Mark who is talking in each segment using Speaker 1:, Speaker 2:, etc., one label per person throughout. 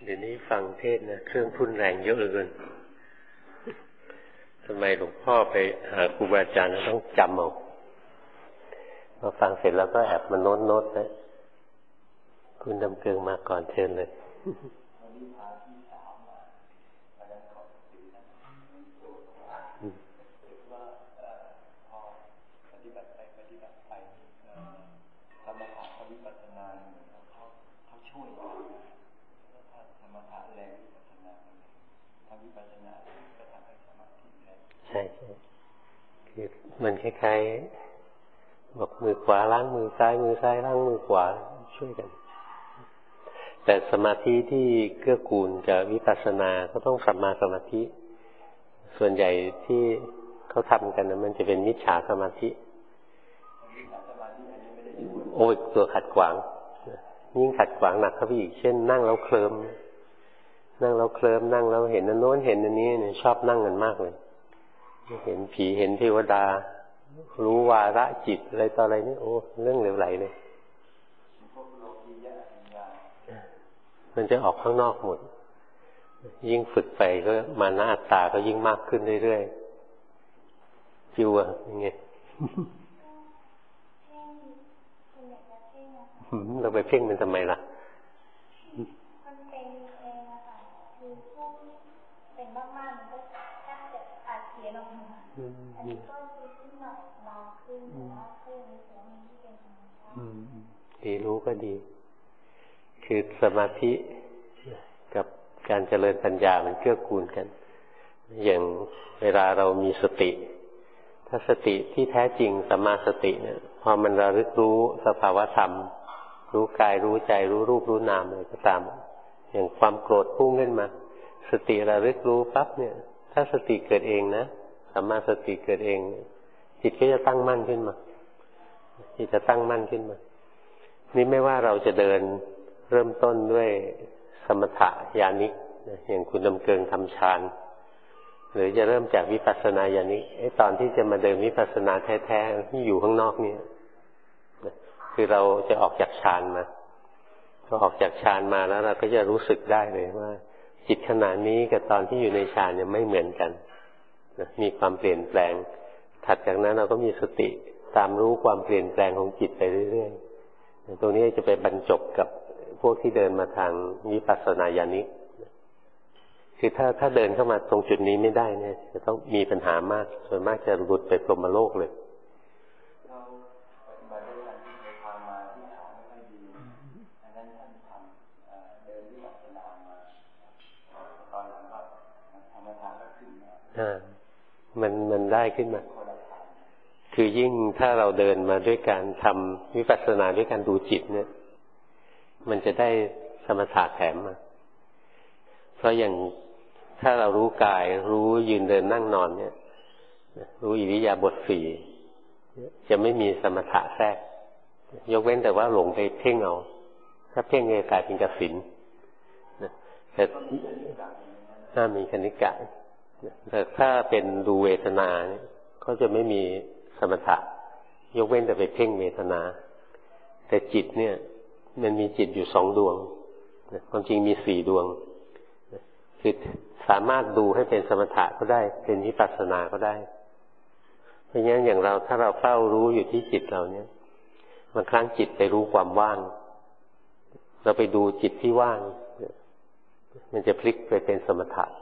Speaker 1: เดี๋ยวนี้ฟังเทศนะเครื่องทุ่นแรงเยอะเหลือเกินทำไมหลวงพ่อไปหาครูบาอาจารย์ต้องจำเอาพอฟังเสร็จแล้วก็แอบมาโน้ตนะคุณดำเกิงมาก่อนเชิญเลยใช่คือมันคล้ายๆบอกมือขวาล้างมือซ้ายมือซ้ายล้างมือขวาช่วยกันแต่สมาธิที่เกื้อกูลกับวิปัสสนาก็ต้องสัมมาสมาธิส่วนใหญ่ที่เขาทำกันนะมันจะเป็นมิจฉาสมาธิโอ้ยตัวขัดขวางยิ่งขัดขวางหนักเข้าไปอีกเช่นนั่งแล้วเคลิ้มนั่งแล้วเห็นอันโน้นเห็นอันนี้เนี่ยชอบนั่งกันมากเลยเห็นผีเห็นเทวดารู้วาระจิตอะไรต่ออะไรนี่โอ้เรื่องเหลวไหลเลยมันจะออกข้างนอกหมดยิ่งฝึกไปก็มานะอัตตาก็ยิ่งมากขึ้นเรื่อยๆฟิวอะยังไงเราไปเพ่งมันทำไมล่ะ
Speaker 2: มันเป็นเองอะค่ะคือพวกเป็นมากๆมันก็แทบจะอาเจียนออกมาอันนี้ก็คือขึ้นหน่อยเบาขึ้นหรือว่าขึ้นในส่วนนี้ที่เป็นธรรมชาติ
Speaker 1: ดีรู้ก็ดีคือสมาธิกับการเจริญปัญญามันเกื้อกูลกันอย่างเวลาเรามีสติถ้าสติที่แท้จริงสัมมาสติเนี่ยพอมันระลึกรู้สภาวธรรมรู้กายรู้ใจรู้รูปรู้นามอะไรก็ตามอย่างความโกรธพุ่งขึ้นมาสติระลึกรู้ปั๊บเนี่ยถ้าสติเกิดเองนะสัมมาสติเกิดเองจิตก็จะตั้งมั่นขึ้นมาจิตจะตั้งมั่นขึ้นมานี่ไม่ว่าเราจะเดินเริ่มต้นด้วยสมถะญาณิกอย่างคุณดำเกิงทำฌานหรือจะเริ่มจากวิปัสสนาญาณิกตอนที่จะมาเดินวิปัสสนาแท้ๆที่อยู่ข้างนอกนี่คือเราจะออกจากฌานมาพอออกจากฌานมาแล้วเราก็จะรู้สึกได้เลยว่าจิตขณะนี้กับตอนที่อยู่ในฌานเนี่ยไม่เหมือนกันมีความเปลี่ยนแปลงถัดจากนั้นเราก็มีสติตามรู้ความเปลี่ยนแปลงของจิตไปเรื่อยๆตรงนี้จะไปบรรจบกับพวกที่เดินมาทางวิปัสสนาญาณิกคือถ้าเดินเข้ามาตรงจุดนี้ไม่ได้เนี่ยจะต้องมีปัญหามากส่วนมากจะหลุดไปพรหมโลกเลยมันได้ขึ้นมาคือยิ่งถ้าเราเดินมาด้วยการทำวิปัสสนาด้วยการดูจิตเนี่ยมันจะได้สมถะแถมมาเพราะอย่างถ้าเรารู้กายรู้ยืนเดินนั่งนอนเนี่ยรู้อิริยาบถสี่จะไม่มีสมถะแทรกยกเว้นแต่ว่าหลงไปเพ่งเอาถ้าเพ่งจะกลายเป็นกสิณแต่ถ้ามีคณิกะแต่ถ้าเป็นดูเวทนาเนี่ยก็จะไม่มีสมถะยกเว้นแต่ไปเพ่งเวทนาแต่จิตเนี่ยมันมีจิตอยู่2 ดวงความจริงมี4 ดวงคือสามารถดูให้เป็นสมถะก็ได้เป็นวิปัสสนาก็ได้เพราะงั้นอย่างเราถ้าเราเฝ้ารู้อยู่ที่จิตเราเนี่ยบางครั้งจิตไปรู้ความว่างเราไปดูจิตที่ว่างมันจะพลิกไปเป็นสมถะ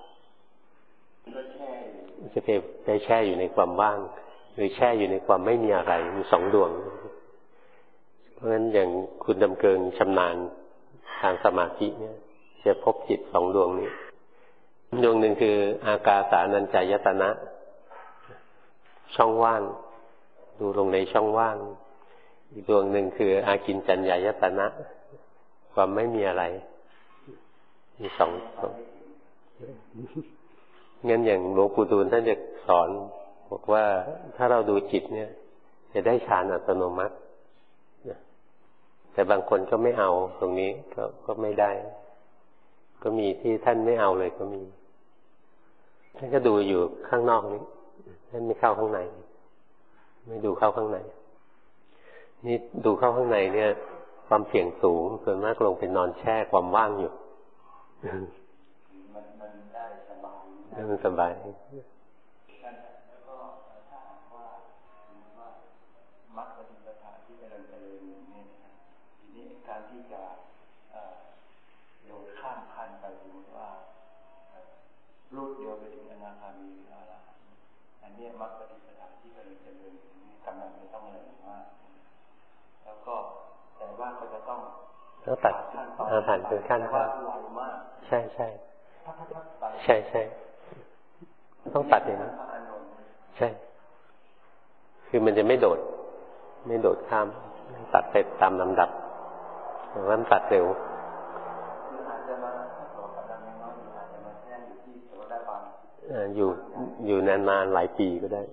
Speaker 1: จะไปแช่อยู่ในความว่างหรือแช่อยู่ในความไม่มีอะไรมี2 ดวงเพราะฉะนั้นอย่างคุณดำเกิงชำนาญทางสมาธิเนี่ยจะพบจิต2 ดวงนี้ดวงหนึ่งคืออากาสานัญจายตนะช่องว่างดูลงในช่องว่างอีกดวงหนึ่งคืออากินจัญญายตนะความไม่มีอะไรมี2 งั้นอย่างหลวงปู่ดูลท่านจะสอนบอกว่าถ้าเราดูจิตเนี่ยจะได้ฌานอัตโนมัติแต่บางคนก็ไม่เอาตรงนี้ก็ไม่ได้ก็มีที่ท่านไม่เอาเลยก็มีท่านก็ดูอยู่ข้างนอกนี้ท่านไม่เข้าข้างในไม่ดูเข้าข้างในนี่ดูเข้าข้างในเนี่ยความเสี่ยงสูงส่วนมากลงไปนอนแช่ความว่างอยู่
Speaker 3: มันได้สบาย
Speaker 1: มันสบาย
Speaker 3: แล้วก็ถ้าว่ามรรคปฏิปทาที่เราเจริญอยู่เนี่ยทีนี้การที่จะโดดข้ามขั้นไปสมมติว่ารูปเดียวไปถึงอนาคามีหรืออรหันต์อันนี้มรรคปฏิปทาที่เราเจริญอยู่นี่กำลังจะต้องเร็วมากแล้วก็แต่ว่าก็จะต้อง
Speaker 1: ตัดผ่านเป็นขั้นว่าใช่ใช่ใช่ใช่ต้องตัดอย่างนี้ใช่คือมันจะไม่โดดข้ามตัดไปตามลำดับแต่ว่ามันตัดเร็วอยู่นานๆหลายปีก็ได้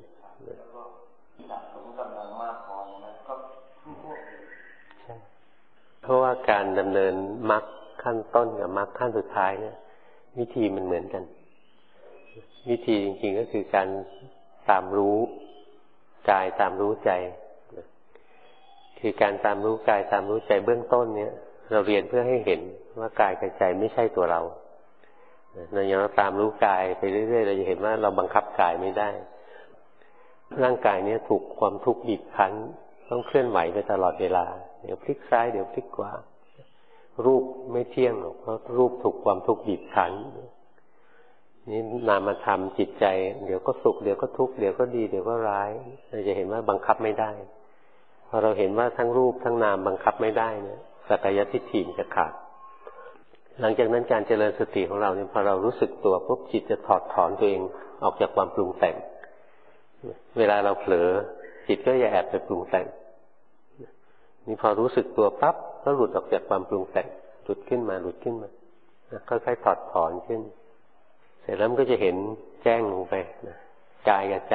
Speaker 1: เพราะว่าการดำเนินมรรคขั้นต้นกับมรรคขั้นสุดท้ายเนี่ยวิธีมันเหมือนกันวิธีจริงๆก็คือการตามรู้กายตามรู้ใจคือการตามรู้กายตามรู้ใจเบื้องต้นเนี่ยเราเรียนเพื่อให้เห็นว่ากายกับใจไม่ใช่ตัวเราอย่างเราตามรู้กายไปเรื่อยๆเราจะเห็นว่าเราบังคับกายไม่ได้ร่างกายนี้ถูกความทุกข์บีบคั้นต้องเคลื่อนไหวไปตลอดเวลาเดี๋ยวพลิกซ้ายเดี๋ยวพลิกขวารูปไม่เที่ยงหรอกเพราะรูปถูกความทุกข์บีบคั้นนี่นามธรรมจิตใจเดี๋ยวก็สุขเดี๋ยวก็ทุกข์เดี๋ยวก็ดีเดี๋ยวก็ร้ายเราจะเห็นว่าบังคับไม่ได้พอเราเห็นว่าทั้งรูปทั้งนามบังคับไม่ได้เนี่ยสักกายทิฏฐิมันจะขาดหลังจากนั้นการเจริญสติของเราเนี่ยพอเรารู้สึกตัวปุ๊บจิตจะถอดถอนตัวเองออกจากความปรุงแต่งเวลาเราเผลอจิตก็จะแอบไปปรุงแต่งนี่พอรู้สึกตัวปั๊บก็หลุดออกจากความปรุงแต่งหลุดขึ้นมาค่อยๆถอดถอนขึ้นเสร็จแล้วมันก็จะเห็นแจ้งลงไปกายกับใจ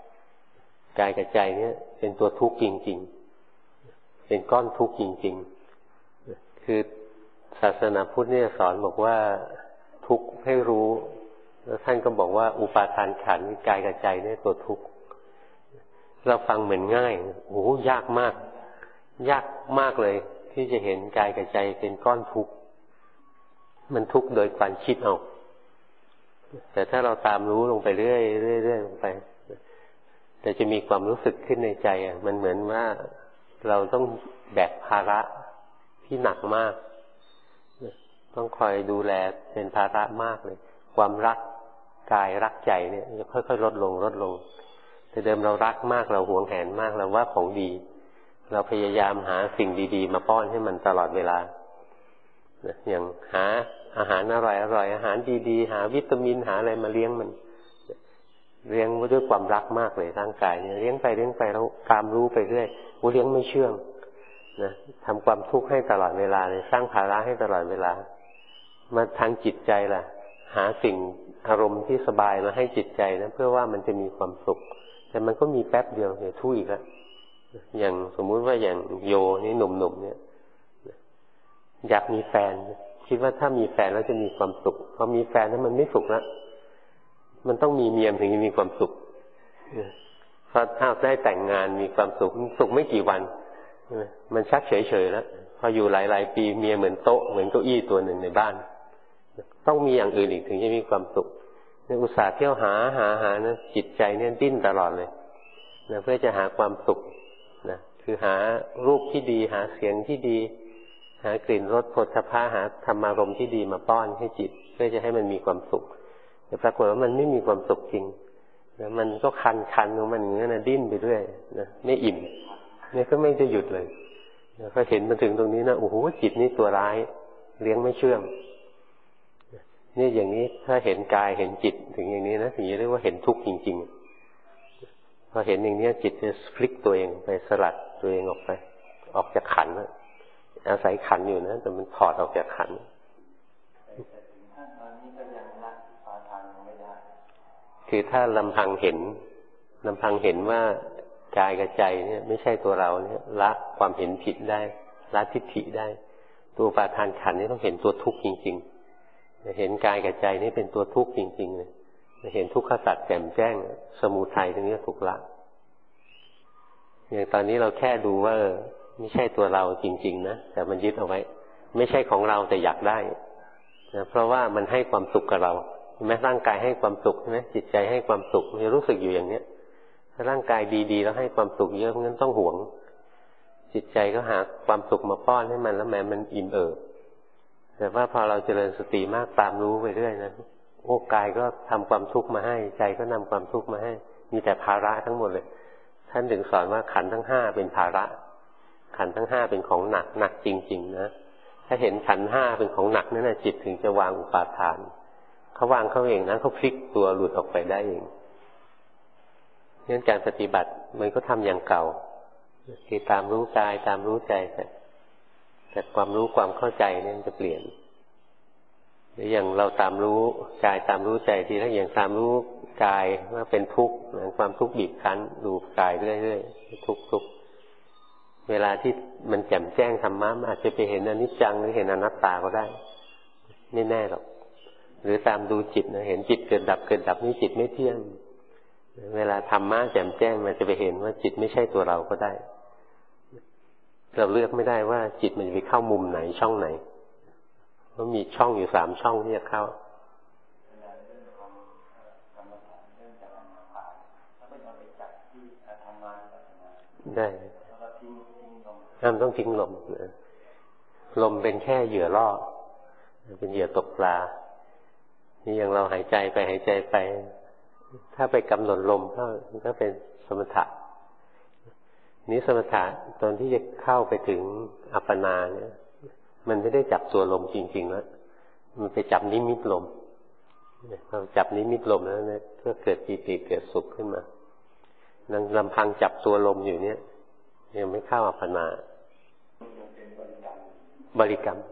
Speaker 1: เนี่ยเป็นตัวทุกข์จริงๆเป็นก้อนทุกข์จริงๆคือศาสนาพุทธเนี่ยสอนบอกว่าทุกข์ให้รู้แล้วท่านก็บอกว่าอุปาทานขันธ์กายกับใจเนี่ยตัวทุกข์เราฟังเหมือนง่ายโอ้ยากมากเลยที่จะเห็นกายกับใจเป็นก้อนทุกข์มันทุกข์โดยการคิดเอาแต่ถ้าเราตามรู้ลงไปเรื่อยลงไปแต่จะมีความรู้สึกขึ้นในใจมันเหมือนว่าเราต้องแบกภาระที่หนักมากต้องคอยดูแลเป็นภาระมากเลยความรักกายรักใจเนี่ยจะค่อยๆลดลงแต่เดิมเรารักมากเราหวงแหนมากเราว่าของดีเราพยายามหาสิ่งดีๆมาป้อนให้มันตลอดเวลาอย่างหาอาหารอร่อยอาหารดีๆหาวิตามินหาอะไรมาเลี้ยงมันเลี้ยงด้วยความรักมากเลยร่างกายเนี่ยเลี้ยงไปแล้วตามรู้ไปเรื่อยเลี้ยงไม่เชื่องนะทำความทุกข์ให้ตลอดเวลาเลยสร้างภาระให้ตลอดเวลามาทางจิตใจล่ะหาสิ่งอารมณ์ที่สบายมาให้จิตใจนะเพื่อว่ามันจะมีความสุขแต่มันก็มีแป๊บเดียวเดี๋ยวทุกข์อีกแล้วอย่างสมมุติว่าอย่างโยนี่หนุ่มๆเนี่ยอยากมีแฟนคิดว่าถ้ามีแฟนแล้วจะมีความสุขพอมีแฟนแล้วมันไม่สุขแล้วมันต้องมีเมียถึงจะมีความสุขพอถ้าได้แต่งงานมีความสุขไม่กี่วันมันชักเฉยๆแล้วพออยู่หลายๆปีเมียเหมือนโต๊ะเหมือนเก้าอี้ตัวหนึ่งในบ้านต้องมีอย่างอื่นอีกถึงจะมีความสุขเนี่ยอุตส่าห์เที่ยวหานะจิตใจเนี่ยดิ้นตลอดเลยนะเพื่อจะหาความสุขนะคือหารูปที่ดีหาเสียงที่ดีหากลิ่นรสโผฏฐัพพะหาธรรมารมณ์ที่ดีมาป้อนให้จิตเพื่อจะให้มันมีความสุขแต่ปรากฏว่ามันไม่มีความสุขจริงนะมันก็คันของมันอย่างนี้นะดิ้นไปเรื่อยนะไม่อิ่มเนี่ยก็ไม่จะหยุดเลยพอเห็นมาถึงตรงนี้นะโอ้โหจิตนี่ตัวร้ายเลี้ยงไม่เชื่องนี่อย่างนี้ถ้าเห็นกายเห็นจิตถึงอย่างนี้นะถึงจะเรียกว่าเห็นทุกข์จริงๆพอเห็นอย่างนี้จิตจะพลิกตัวเองไปสลัดตัวเองออกจากขันธ์อาศัยขันธ์อยู่นะแต่มันถอดออกจากขันธ์คือถ้าลำพังเห็นว่ากายกับใจเนี่ยไม่ใช่ตัวเราเนี่ยละความเห็นผิดได้ละทิฏฐิได้ตัวอุปาทานขันธ์นี่ต้องเห็นตัวทุกข์จริงๆเห็นกายกับใจนี่เป็นตัวทุกข์จริงๆเลยเห็นทุกขสัจแจ่มแจ้งสมุทัยตรงนี้ถูกละอย่างตอนนี้เราแค่ดูว่าไม่ใช่ตัวเราจริงๆนะแต่มันยึดเอาไว้ไม่ใช่ของเราแต่อยากได้นะเพราะว่ามันให้ความสุขกับเราเห็นไหมร่างกายให้ความสุขใช่ไหมจิตใจให้ความสุขมันรู้สึกอยู่อย่างเนี้ยถ้าร่างกายดีๆแล้วให้ความสุขเยอะงั้นต้องหวงจิตใจก็หาความสุขมาป้อนให้มันแล้วแม้มันอิ่มเอิบแต่ว่าพอเราเจริญสติมากตามรู้ไปเรื่อยนะโอ้กายก็ทำความทุกข์มาให้ใจก็นำความทุกข์มาให้มีแต่ภาระทั้งหมดเลยท่านถึงสอนว่าขันธ์ทั้งห้าเป็นภาระขันธ์ทั้งห้าเป็นของหนักหนักจริงๆนะถ้าเห็นขันธ์ห้าเป็นของหนักนั่นแหละจิตถึงจะวางอุปาทานเขาวางเขาเองนะเขาพลิกตัวหลุดออกไปได้เองงั้นการปฏิบัติมันก็ทำอย่างเก่าคือตามรู้กายตามรู้ใจแต่ความรู้ความเข้าใจเนี่ยมันจะเปลี่ยนหรืออย่างเราตามรู้กายตามรู้ใจทีละอย่างตามรู้กายว่าเป็นทุกข์ความทุกข์บีบคั้นดูกายเรื่อยๆทุกๆเวลาที่มันแจ่มแจ้งธรรมะอาจจะไปเห็นอนิจจังหรือเห็นอนัตตาก็ได้ไม่แน่หรอกหรือตามดูจิตนะเห็นจิตเกิดดับเกิดดับนี่จิตไม่เที่ยงเวลาธรรมะแจ่มแจ้งมันจะไปเห็นว่าจิตไม่ใช่ตัวเราก็ได้เราเลือกไม่ได้ว่าจิตมันจะไปเข้ามุมไหนช่องไหนเพราะมีช่องอยู่3ช่องที่จะเข้าได้ต้องทิ้งลมลมเป็นแค่เหยื่อล่อเป็นเหยื่อตกปลานี่อย่างเราหายใจไปหายใจไปถ้าไปกำหนดลมก็เป็นสมถะนี้สมถะตอนที่จะเข้าไปถึงอัปปนาเนี่ยมันไม่ได้จับตัวลมจริงๆแล้วมันไปจับนิมิตลมเราจับนิมิตลมแล้วเนี่ยก็เกิดปีติเกิดสุขขึ้นมานั่งลำพังจับตัวลมอยู่เนี่ยยังไม่เข้าอัปปนาบริกรรม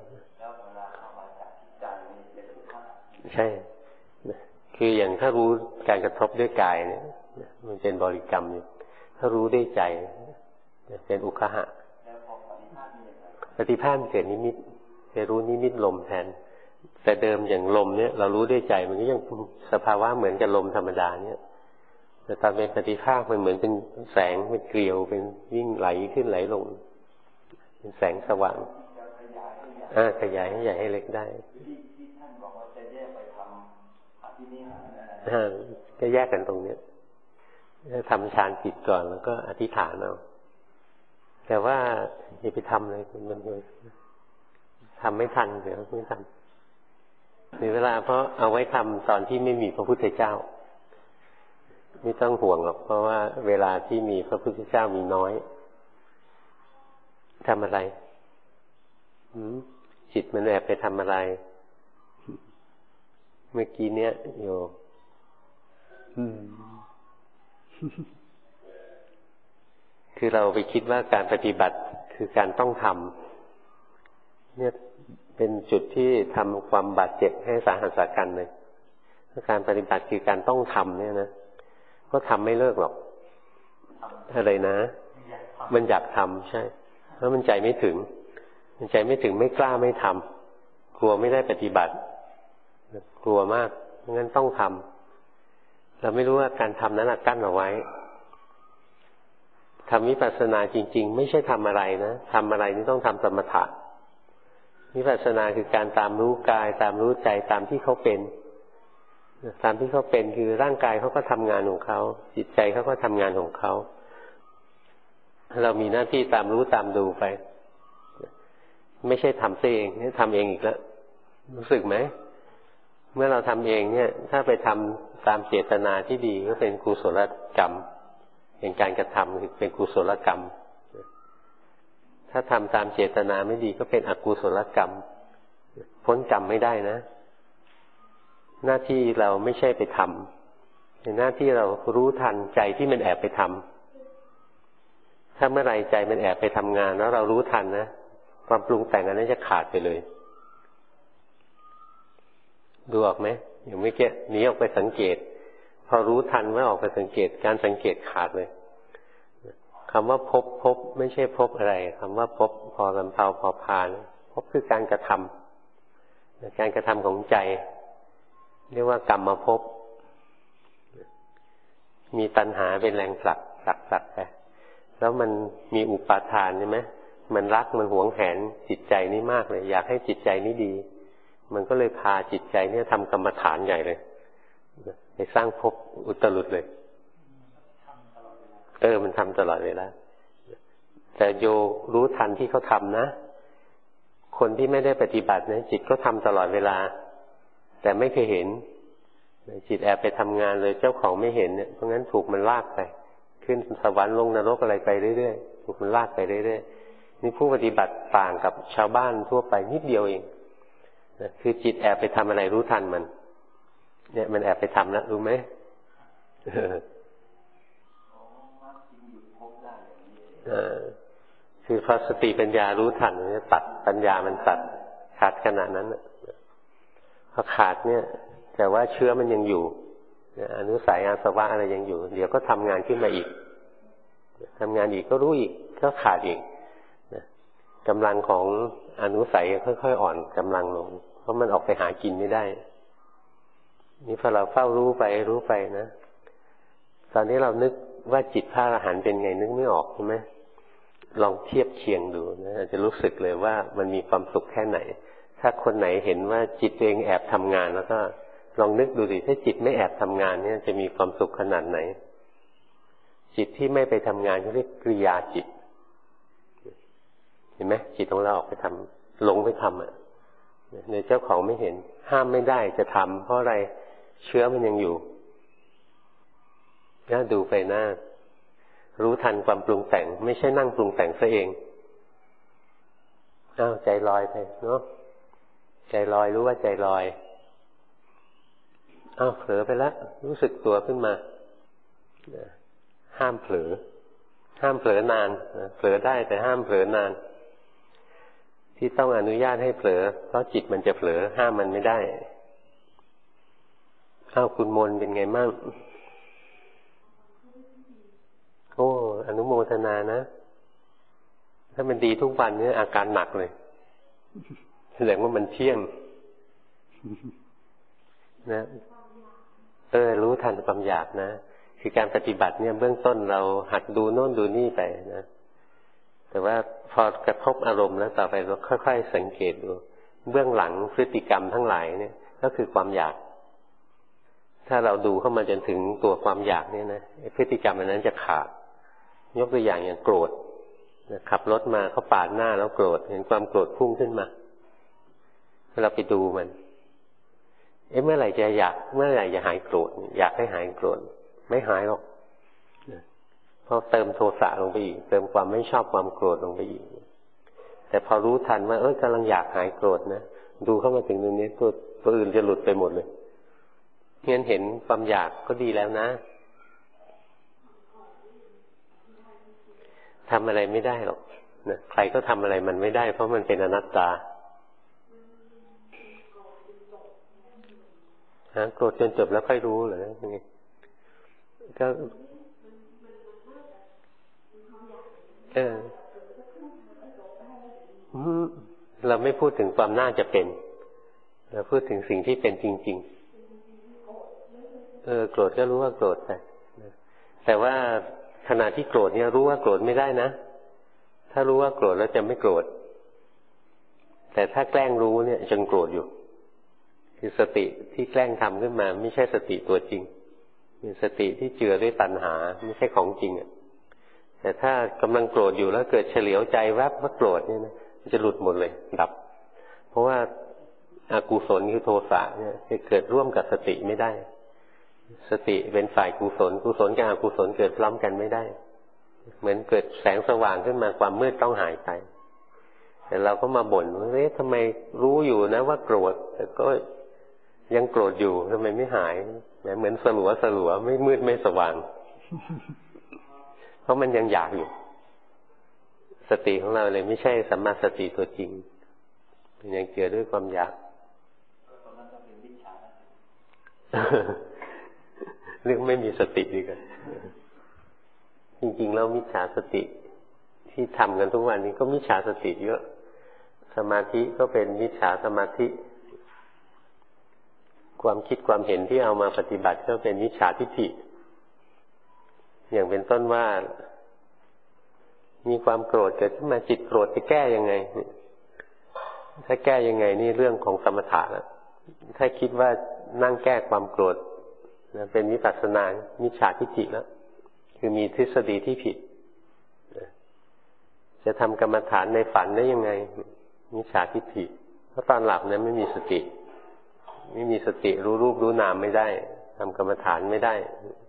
Speaker 1: ใช่คืออย่างถ้ารู้การกระทบด้วยกายเนี่ยมันเป็นบริกรรมอยู่ถ้ารู้ด้วยใจเป็นอุคหะปฏิภาณเกิดนิมิตไปรู้นิมิตลมแทนแต่เดิมอย่างลมเนี่ยเรารู้ด้วยใจมันก็ยังสภาวะเหมือนกับลมธรรมดาเนี่ยแต่ตอนเป็นปฏิภาคมันเหมือนเป็นแสงเป็นเกลียวเป็นวิ่งไหลขึ้นไหลลงเป็นแสงสว่างขยายให้ใหญ่ให้เล็กได้ก็แยกกันตรงนี้ถ้าทำฌานจิตก่อนแล้วก็อธิษฐานเอาแต่ว่าอย่าไปทำเลยมันทำไม่ทันเดี๋ยวไม่ทันมีเวลาเพราะเอาไว้ทำตอนที่ไม่มีพระพุทธเจ้าไม่ต้องห่วงหรอกเพราะว่าเวลาที่มีพระพุทธเจ้ามีน้อยทำอะไรจิตมันแอบไปทำอะไรเมื่อกี้เนี้ยโยคือเราไปคิดว่าการปฏิบัติคือการต้องทำเนี่ยเป็นจุดที่ทำความบาดเจ็บให้สาหัสสากันเลยการปฏิบัติคือการต้องทำเนี่ยนะก็ทำไม่เลิกหรอกอะไรนะมันอยากทำใช่เพราะมันใจไม่ถึงมันใจไม่ถึงไม่กล้าไม่ทำกลัวไม่ได้ปฏิบัติกลัวมากงั้นต้องทำเราไม่รู้ว่าการทำนั้นกั้นเอาไว้ทำวิปัสสนาจริงๆไม่ใช่ทำอะไรนะทำอะไรนี่ต้องทำสมถะวิปัสสนาคือการตามรู้กายตามรู้ใจตามที่เขาเป็นตามที่เขาเป็นคือร่างกายเขาก็ทำงานของเขาจิตใจเขาก็ทำงานของเขาเรามีหน้าที่ตามรู้ตามดูไปไม่ใช่ทำเองนี่ทำเองอีกแล้วรู้สึกไหมเมื่อเราทำเองเนี่ยถ้าไปทำตามเจตนาที่ดีก็เป็นกุศลกรรมเป็นการกระทำเป็นกุศลกรรมถ้าทำตามเจตนาไม่ดีก็เป็นอกุศลกรรมพ้นกรรมไม่ได้นะหน้าที่เราไม่ใช่ไปทำเป็นหน้าที่เรารู้ทันใจที่มันแอบไปทำถ้าเมื่อไรใจมันแอบไปทำงานแล้วเรารู้ทันนะความปรุงแต่งอันนั้นจะขาดไปเลยดูออกไหมอย่างเมื่อกี้หนีออกไปสังเกตพอรู้ทันว่าออกไปสังเกตการสังเกตขาดเลยคำว่าพบไม่ใช่พบอะไรคำว่าพบพอลำเพาพอพานพบคือการกระทำการกระทำของใจเรียกว่ากรรมภพมีตัณหาเป็นแรงผลักไปแล้วมันมีอุปาทานใช่ไหมมันรักมันหวงแหนจิตใจนี้มากเลยอยากให้จิตใจนี้ดีมันก็เลยพาจิตใจเนี่ยทำกรรมฐานใหญ่เลยไปสร้างภพอุตรุดเลยมันทำตลอดเวลาแต่โยรู้ทันที่เขาทำนะคนที่ไม่ได้ปฏิบัตินะจิตก็ทำตลอดเวลาแต่ไม่เคยเห็นจิตแอบไปทำงานเลยเจ้าของไม่เห็นเนี่ยเพราะงั้นถูกมันลากไปขึ้นสวรรค์ลงนรกอะไรไปเรื่อยๆถูกมันลากไปเรื่อยๆนี่ผู้ปฏิบัติต่างกับชาวบ้านทั่วไปนิดเดียวเองคือจิตแอบไปทำอะไรรู้ทันมันเนี่ยมันแอบไปทำแล้วรู้ไหมคือพอสติปัญญารู้ทันเนี่ยตัดปัญญามันตัดขาดขณะนั้นพอขาดเนี่ยแต่ว่าเชื้อมันยังอยู่อนุสัยอาสวะอะไรยังอยู่เดี๋ยวก็ทำงานขึ้นมาอีกทำงานอีกก็รู้อีกก็ขาดอีกกำลังของอนุสัยค่อยๆอ่อนกำลังลงเพราะมันออกไปหากินไม่ได้นี่พอเราเฝ้ารู้ไปนะตอนนี้เรานึกว่าจิตพระอรหันต์เป็นไงนึกไม่ออกใช่ไหมลองเทียบเคียงดูนะจะรู้สึกเลยว่ามันมีความสุขแค่ไหนถ้าคนไหนเห็นว่าจิตตัวเองแอบทำงานแล้วก็ลองนึกดูดิถ้าจิตไม่แอบทำงานเนี่ยจะมีความสุขขนาดไหนจิตที่ไม่ไปทำงานเขาเรียกกริยาจิตเห็นไหมจิตของเราออกไปทำหลงไปทำในเจ้าของไม่เห็นห้ามไม่ได้จะทำเพราะอะไรเชื้อมันยังอยู่น่าดูไปหน้ารู้ทันความปรุงแต่งไม่ใช่นั่งปรุงแต่งซะเองใจลอยไปเนาะใจลอยรู้ว่าใจลอยเผลอไปแล้วรู้สึกตัวขึ้นมาห้ามเผลอนานเผลอได้แต่ห้ามเผลอนานที่ต้องอนุญาตให้เผลอเพราะจิตมันจะเผลอห้ามมันไม่ได้คุณมนเป็นไงมั่งอนุโมทนานะถ้ามันดีทุกวันเนี่ยอาการหนักเลยแสดงว่ามันเที่ยงนะรู้ทันความอยากนะคือการปฏิบัติเนี่ยเบื้องต้นเราหัดดูโน่นดูนี่ไปนะแต่ว่าพอกระทบอารมณ์แล้วต่อไปเราค่อยๆสังเกตดูเบื้องหลังพฤติกรรมทั้งหลายเนี่ยก็คือความอยากถ้าเราดูเข้ามาจนถึงตัวความอยากเนี่ยนะพฤติกรรมอันนั้นจะขาดยกตัวอย่างโกรธขับรถมาเขาปาดหน้าแล้วโกรธเห็นความโกรธพุ่งขึ้นมาเราไปดูมันเมื่อไหร่จะหายโกรธอยากให้หายโกรธไม่หายหรอกเพราะเติมโทสะลงไปอีกเติมความไม่ชอบความโกรธลงไปอีกแต่พอรู้ทันว่ากำลังอยากหายโกรธนะดูเข้ามาถึงตรงนี้ตัวอื่นจะหลุดไปหมดเลยงั้นเห็นความอยากก็ดีแล้วนะทำอะไรไม่ได้หรอกนะใครก็ทำอะไรมันไม่ได้เพราะมันเป็นอนัตตาโกรธจนจบแล้วค่อยรู้เหรอยังไงก็เราไม่พูดถึงความน่าจะเป็นเราพูดถึงสิ่งที่เป็นจริงๆโกรธก็รู้ว่าโกรธไปแต่ว่าขณะที่โกรธเนี่ยรู้ว่าโกรธไม่ได้นะถ้ารู้ว่าโกรธแล้วจะไม่โกรธแต่ถ้าแกล้งรู้เนี่ยยังโกรธอยู่คือสติที่แกล้งทำขึ้นมาไม่ใช่สติตัวจริงเป็นสติที่เจือด้วยตัณหาไม่ใช่ของจริงแต่ถ้ากำลังโกรธอยู่แล้วเกิดเฉลียวใจแวบว่าโกรธเนี่ยนะมันจะหลุดหมดเลยดับเพราะว่าอกุศลคือโทสะเนี่ยจะเกิดร่วมกับสติไม่ได้สติเป็นฝ่ายกุศลกุศลกับอกุศลเกิดพร้อมกันไม่ได้เหมือนเกิดแสงสว่างขึ้นมาความมืดต้องหายไปแต่เราก็มาบ่นว่าทำไมรู้อยู่นะว่าโกรธแต่ก็ยังโกรธอยู่ทำไมไม่หายเหมือนสลัวไม่มืดไม่สว่างเพราะมันยังอยากอยู่สติของเราเลยไม่ใช่สัมมาสติตัวจริงมันยังเจือด้วยความอยากเรื่องไม่มีสติดีกว่าจริงๆแล้วมิจฉาสติที่ทำกันทุกวันนี้ก็มิจฉาสติเยอะสมาธิก็เป็นมิจฉาสมาธิความคิดความเห็นที่เอามาปฏิบัติก็เป็นมิจฉาทิฏฐิอย่างเป็นต้นว่ามีความโกรธเกิดขึ้นมาจิตโกรธจะแก้ยังไงถ้าแก้ยังไงนี่เรื่องของสมถะนะถ้าคิดว่านั่งแก้ความโกรธนะเป็นวิปัสสนามิจฉาทิฏฐิแล้วคือมีทฤษฎีที่ผิดจะทำกรรมฐานในฝันได้ยังไงมิจฉาทิฏฐิเพราะตอนหลับเนี่ยไม่มีสติรู้รูปรู้นามไม่ได้ทำกรรมฐานไม่ได้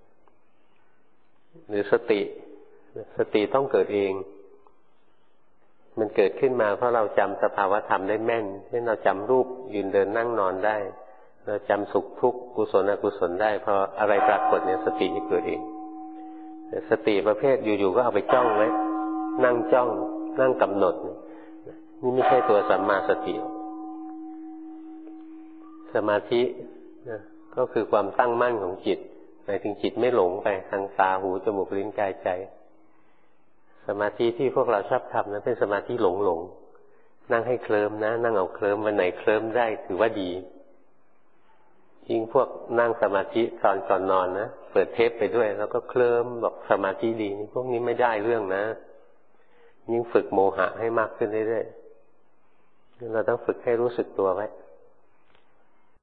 Speaker 1: หรือสติต้องเกิดเองมันเกิดขึ้นมาเพราะเราจำสภาวะธรรมได้แม่นเช่นเราจำรูปยืนเดินนั่งนอนได้เราจำสุขทุกข์กุศลอกุศลได้พออะไรปรากฏเนี่ยสติจะเกิดเองแต่สติประเภทอยู่ๆก็เอาไปจ้องไว้นั่งจ้องนั่งกำหนดนี่ไม่ใช่ตัวสัมมาสติสมาธิก็คือความตั้งมั่นของจิตหมายถึงจิตไม่หลงไปทางตาหูจมูกลิ้นกายใจสมาธิที่พวกเราชอบทำนั้นเป็นสมาธิหลงนั่งให้เคลิ้มนะนั่งเอาเคลิ้มวันไหนเคลิ้มได้ถือว่าดียิ่งพวกนั่งสมาธิตอนก่อนนอนนะเปิดเทปไปด้วยแล้วก็เคลิ้มบอกสมาธิดีพวกนี้ไม่ได้เรื่องนะยิ่งฝึกโมหะให้มากขึ้นเรื่อยๆเราต้องฝึกให้รู้สึกตัวไว้